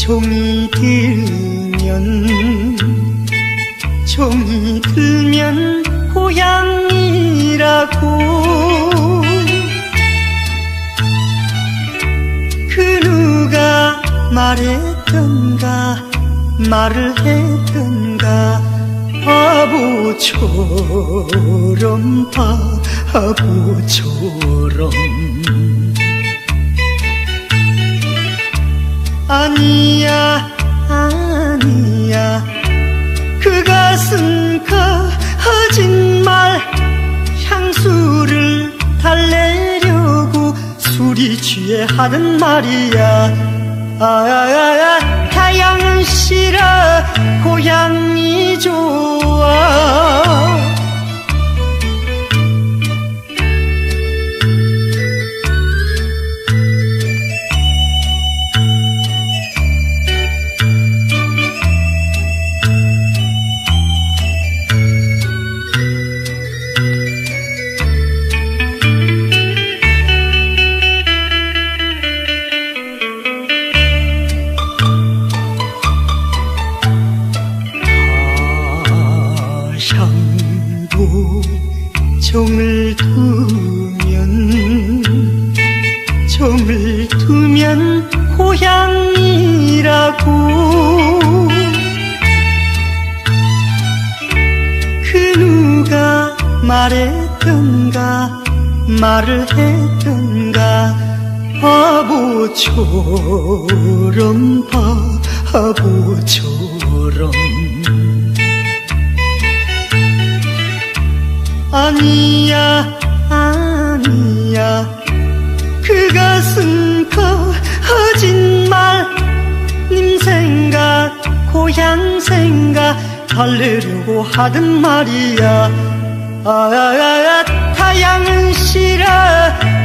종이 들면 고향이라고 그 누가 말을 했던가 바보처럼 아니야 그 가슴 거짓말 향수를 달래려고 술이 취해 하는 말이야. 타양은 싫어 고향이 좋아. 향도 종을 두면 고향이라고 그 누가 말을 했던가 바보처럼 아니야 그 가슴 거짓말 님 생각 고향 생각 달래려고 하던 말이야. 타양은 싫어